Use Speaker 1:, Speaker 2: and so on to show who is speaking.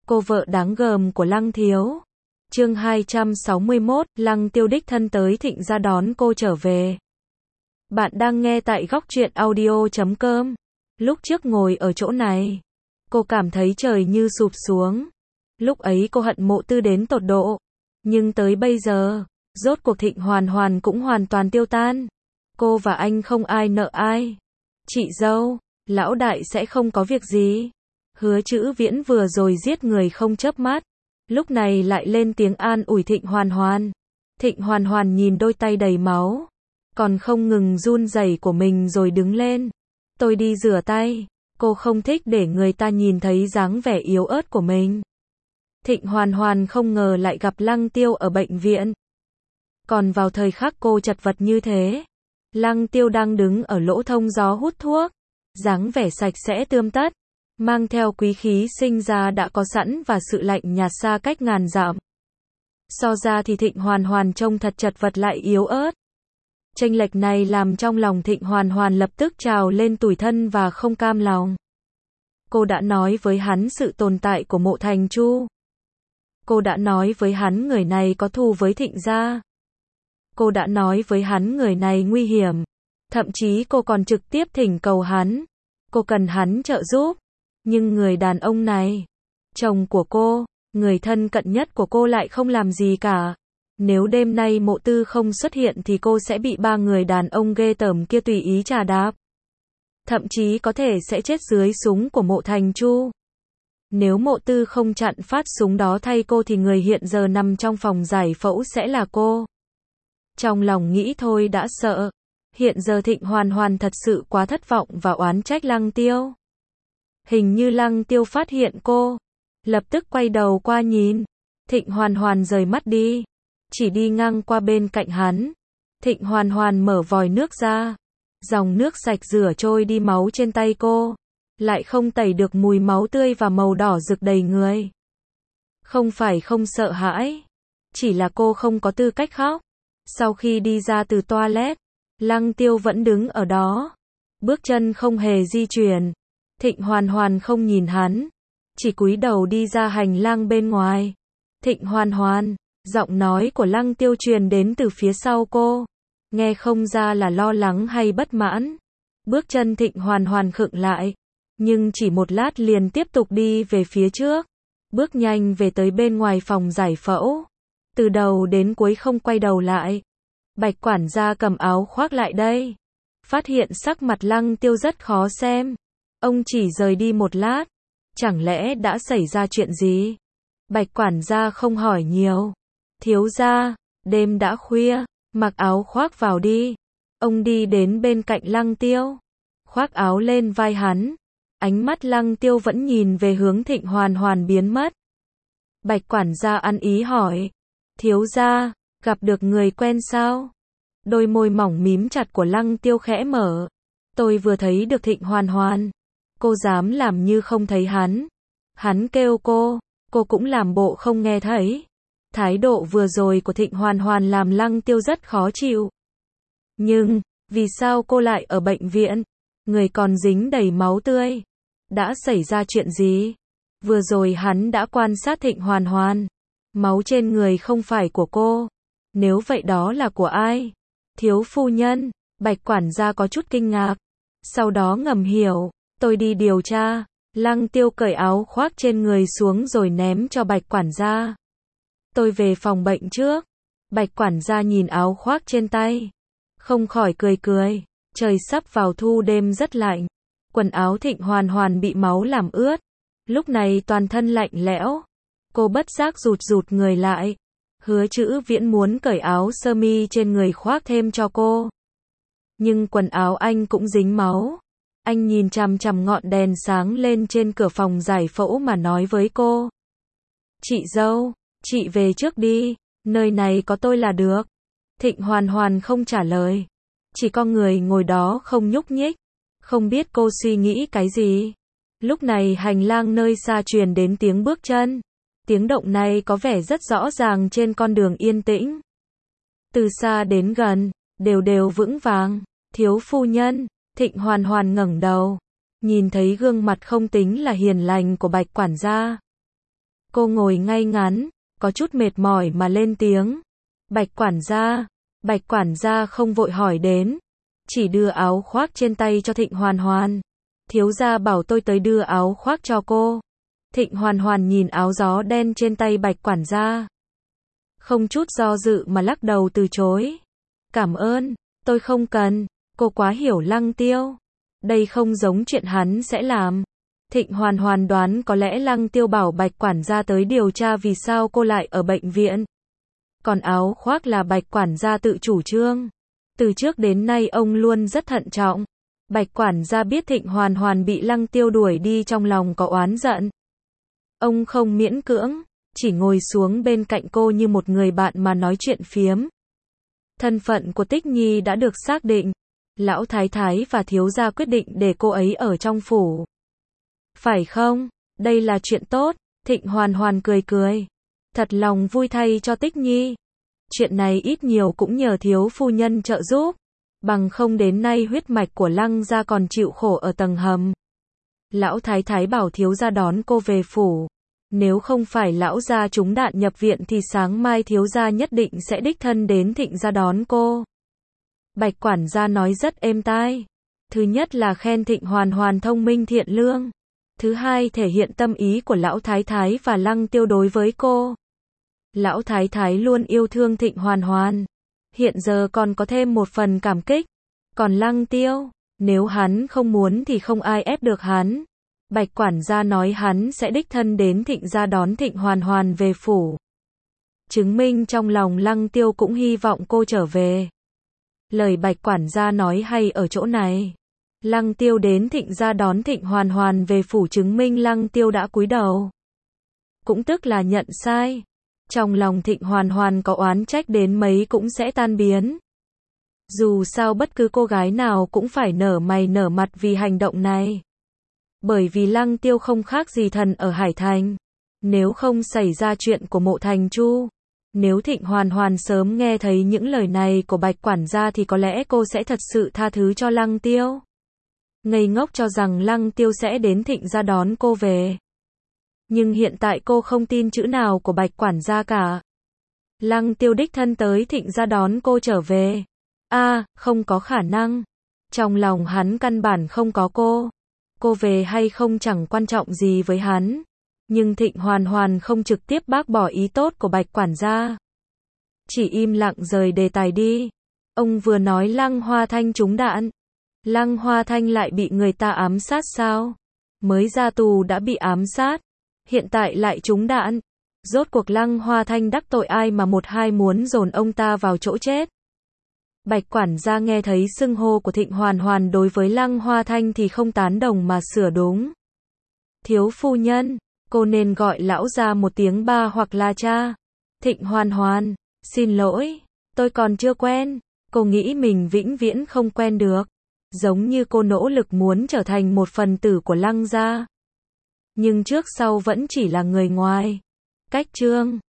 Speaker 1: cô vợ đáng gờm của Lăng Thiếu. Chương 261, Lăng Tiêu đích thân tới Thịnh gia đón cô trở về. Bạn đang nghe tại góc truyện audio.com. Lúc trước ngồi ở chỗ này, cô cảm thấy trời như sụp xuống. Lúc ấy cô hận Mộ Tư đến tột độ. Nhưng tới bây giờ, rốt cuộc Thịnh Hoàn Hoàn cũng hoàn toàn tiêu tan. Cô và anh không ai nợ ai. Chị dâu, lão đại sẽ không có việc gì. Hứa Chữ Viễn vừa rồi giết người không chớp mắt, lúc này lại lên tiếng an ủi Thịnh Hoàn Hoàn. Thịnh Hoàn Hoàn nhìn đôi tay đầy máu, còn không ngừng run rẩy của mình rồi đứng lên. Tôi đi rửa tay. Cô không thích để người ta nhìn thấy dáng vẻ yếu ớt của mình. Thịnh Hoàn Hoàn không ngờ lại gặp Lăng Tiêu ở bệnh viện. Còn vào thời khắc cô chật vật như thế, Lăng Tiêu đang đứng ở lỗ thông gió hút thuốc, dáng vẻ sạch sẽ tươm tất, mang theo quý khí sinh ra đã có sẵn và sự lạnh nhạt xa cách ngàn dặm. So ra thì Thịnh Hoàn Hoàn trông thật chật vật lại yếu ớt. Chênh lệch này làm trong lòng Thịnh Hoàn Hoàn lập tức trào lên tủi thân và không cam lòng. Cô đã nói với hắn sự tồn tại của Mộ Thành Chu. Cô đã nói với hắn người này có thù với Thịnh gia. Cô đã nói với hắn người này nguy hiểm. Thậm chí cô còn trực tiếp thỉnh cầu hắn. Cô cần hắn trợ giúp. Nhưng người đàn ông này, chồng của cô, người thân cận nhất của cô lại không làm gì cả. Nếu đêm nay Mộ Tư không xuất hiện thì cô sẽ bị ba người đàn ông ghê tởm kia tùy ý trà đạp. Thậm chí có thể sẽ chết dưới súng của Mộ Thành Chu. Nếu Mộ Tư không chặn phát súng đó thay cô thì người hiện giờ nằm trong phòng giải phẫu sẽ là cô. Trong lòng nghĩ thôi đã sợ. Hiện giờ Thịnh Hoàn Hoàn thật sự quá thất vọng và oán trách Lăng Tiêu. Hình như Lăng Tiêu phát hiện cô, lập tức quay đầu qua nhìn. Thịnh Hoàn Hoàn rời mắt đi, chỉ đi ngang qua bên cạnh hắn. Thịnh Hoàn Hoàn mở vòi nước ra, dòng nước sạch rửa trôi đi máu trên tay cô, lại không tẩy được mùi máu tươi và màu đỏ rực đầy người. Không phải không sợ hãi, chỉ là cô không có tư cách khóc. Sau khi đi ra từ toilet, Lăng Tiêu vẫn đứng ở đó, bước chân không hề di chuyển. Thịnh Hoàn Hoàn không nhìn hắn, chỉ cúi đầu đi ra hành lang bên ngoài. Thịnh Hoàn Hoàn, giọng nói của Lăng Tiêu truyền đến từ phía sau cô, nghe không ra là lo lắng hay bất mãn. Bước chân Thịnh Hoàn Hoàn khựng lại, nhưng chỉ một lát liền tiếp tục đi về phía trước, bước nhanh về tới bên ngoài phòng giải phẫu, từ đầu đến cuối không quay đầu lại. Bạch quản gia cầm áo khoác lại đây, phát hiện sắc mặt Lăng Tiêu rất khó xem. Ông chỉ rời đi một lát, chẳng lẽ đã xảy ra chuyện gì? Bạch quản gia không hỏi nhiều. Thiếu gia, đêm đã khuya, mặc áo khoác vào đi. Ông đi đến bên cạnh Lăng Tiêu, khoác áo lên vai hắn. Ánh mắt Lăng Tiêu vẫn nhìn về hướng Thịnh Hoàn Hoàn biến mất. Bạch quản gia ăn ý hỏi, thiếu gia, gặp được người quen sao? Đôi môi mỏng mím chặt của Lăng Tiêu khẽ mở. Tôi vừa thấy được Thịnh Hoàn Hoàn. Cô dám làm như không thấy hắn. Hắn kêu cô cũng làm bộ không nghe thấy. Thái độ vừa rồi của Thịnh Hoàn Hoàn làm Lăng Tiêu rất khó chịu. Nhưng, vì sao cô lại ở bệnh viện? Người còn dính đầy máu tươi. Đã xảy ra chuyện gì? Vừa rồi hắn đã quan sát Thịnh Hoàn Hoàn. Máu trên người không phải của cô. Nếu vậy đó là của ai? Thiếu phu nhân, Bạch quản gia có chút kinh ngạc. Sau đó ngầm hiểu. Tôi đi điều tra. Lăng Tiêu cởi áo khoác trên người xuống rồi ném cho Bạch quản gia. Tôi về phòng bệnh trước. Bạch quản gia nhìn áo khoác trên tay, không khỏi cười cười. Trời sắp vào thu đêm rất lạnh. Quần áo Thịnh Hoàn Hoàn bị máu làm ướt. Lúc này toàn thân lạnh lẽo. Cô bất giác rụt rụt người lại. Hứa Chữ Viễn muốn cởi áo sơ mi trên người khoác thêm cho cô. Nhưng quần áo anh cũng dính máu. Anh nhìn chằm chằm ngọn đèn sáng lên trên cửa phòng giải phẫu mà nói với cô. Chị dâu, chị về trước đi, nơi này có tôi là được. Thịnh Hoàn Hoàn không trả lời. Chỉ có người ngồi đó không nhúc nhích. Không biết cô suy nghĩ cái gì. Lúc này hành lang nơi xa truyền đến tiếng bước chân. Tiếng động này có vẻ rất rõ ràng trên con đường yên tĩnh. Từ xa đến gần, đều đều vững vàng. Thiếu phu nhân. Thịnh Hoàn Hoàn ngẩng đầu, nhìn thấy gương mặt không tính là hiền lành của Bạch quản gia. Cô ngồi ngay ngắn, có chút mệt mỏi mà lên tiếng. Bạch quản gia không vội hỏi đến, chỉ đưa áo khoác trên tay cho Thịnh Hoàn Hoàn. Thiếu gia bảo tôi tới đưa áo khoác cho cô. Thịnh Hoàn Hoàn nhìn áo gió đen trên tay Bạch quản gia. Không chút do dự mà lắc đầu từ chối. Cảm ơn, tôi không cần, cô quá hiểu Lăng Tiêu. Đây không giống chuyện hắn sẽ làm. Thịnh Hoàn Hoàn đoán có lẽ Lăng Tiêu bảo Bạch quản gia tới điều tra vì sao cô lại ở bệnh viện. Còn áo khoác là Bạch quản gia tự chủ trương. Từ trước đến nay ông luôn rất thận trọng. Bạch quản gia biết Thịnh Hoàn Hoàn bị Lăng Tiêu đuổi đi trong lòng có oán giận. Ông không miễn cưỡng, chỉ ngồi xuống bên cạnh cô như một người bạn mà nói chuyện phiếm. Thân phận của Tích Nhi đã được xác định. Lão thái thái và thiếu gia quyết định để cô ấy ở trong phủ. Phải không? Đây là chuyện tốt. Thịnh Hoàn Hoàn cười cười. Thật lòng vui thay cho Tích Nhi. Chuyện này ít nhiều cũng nhờ thiếu phu nhân trợ giúp. Bằng không đến nay huyết mạch của Lăng gia còn chịu khổ ở tầng hầm. Lão thái thái bảo thiếu gia đón cô về phủ. Nếu không phải lão gia trúng đạn nhập viện thì sáng mai thiếu gia nhất định sẽ đích thân đến Thịnh gia đón cô. Bạch quản gia nói rất êm tai. Thứ nhất là khen Thịnh Hoàn Hoàn thông minh thiện lương. Thứ hai thể hiện tâm ý của lão thái thái và Lăng Tiêu đối với cô. Lão thái thái luôn yêu thương Thịnh Hoàn Hoàn. Hiện giờ còn có thêm một phần cảm kích. Còn Lăng Tiêu, nếu hắn không muốn thì không ai ép được hắn. Bạch quản gia nói hắn sẽ đích thân đến Thịnh gia đón Thịnh Hoàn Hoàn về phủ. Chứng minh trong lòng Lăng Tiêu cũng hy vọng cô trở về. Lời Bạch quản gia nói hay ở chỗ này. Lăng Tiêu đến Thịnh gia đón Thịnh Hoàn Hoàn về phủ chứng minh Lăng Tiêu đã cúi đầu. Cũng tức là nhận sai. Trong lòng Thịnh Hoàn Hoàn có oán trách đến mấy cũng sẽ tan biến. Dù sao bất cứ cô gái nào cũng phải nở mày nở mặt vì hành động này. Bởi vì Lăng Tiêu không khác gì thần ở Hải Thành. Nếu không xảy ra chuyện của Mộ Thành Chu, nếu Thịnh Hoàn Hoàn sớm nghe thấy những lời này của Bạch quản gia thì có lẽ cô sẽ thật sự tha thứ cho Lăng Tiêu. Ngây ngốc cho rằng Lăng Tiêu sẽ đến Thịnh gia đón cô về. Nhưng hiện tại cô không tin chữ nào của Bạch quản gia cả. Lăng Tiêu đích thân tới Thịnh gia đón cô trở về. Không có khả năng. Trong lòng hắn căn bản không có cô. Cô về hay không chẳng quan trọng gì với hắn. Nhưng Thịnh Hoàn Hoàn không trực tiếp bác bỏ ý tốt của Bạch quản gia. Chỉ im lặng rời đề tài đi. Ông vừa nói Lăng Hoa Thanh trúng đạn. Lăng Hoa Thanh lại bị người ta ám sát sao? Mới ra tù đã bị ám sát. Hiện tại lại trúng đạn. Rốt cuộc Lăng Hoa Thanh đắc tội ai mà một hai muốn dồn ông ta vào chỗ chết. Bạch quản gia nghe thấy xưng hô của Thịnh Hoàn Hoàn đối với Lăng Hoa Thanh thì không tán đồng mà sửa đúng. Thiếu phu nhân, cô nên gọi lão gia một tiếng ba hoặc là cha. Thịnh Hoàn Hoàn, xin lỗi, tôi còn chưa quen. Cô nghĩ mình vĩnh viễn không quen được. Giống như cô nỗ lực muốn trở thành một phần tử của Lăng gia. Nhưng trước sau vẫn chỉ là người ngoài. Cách chương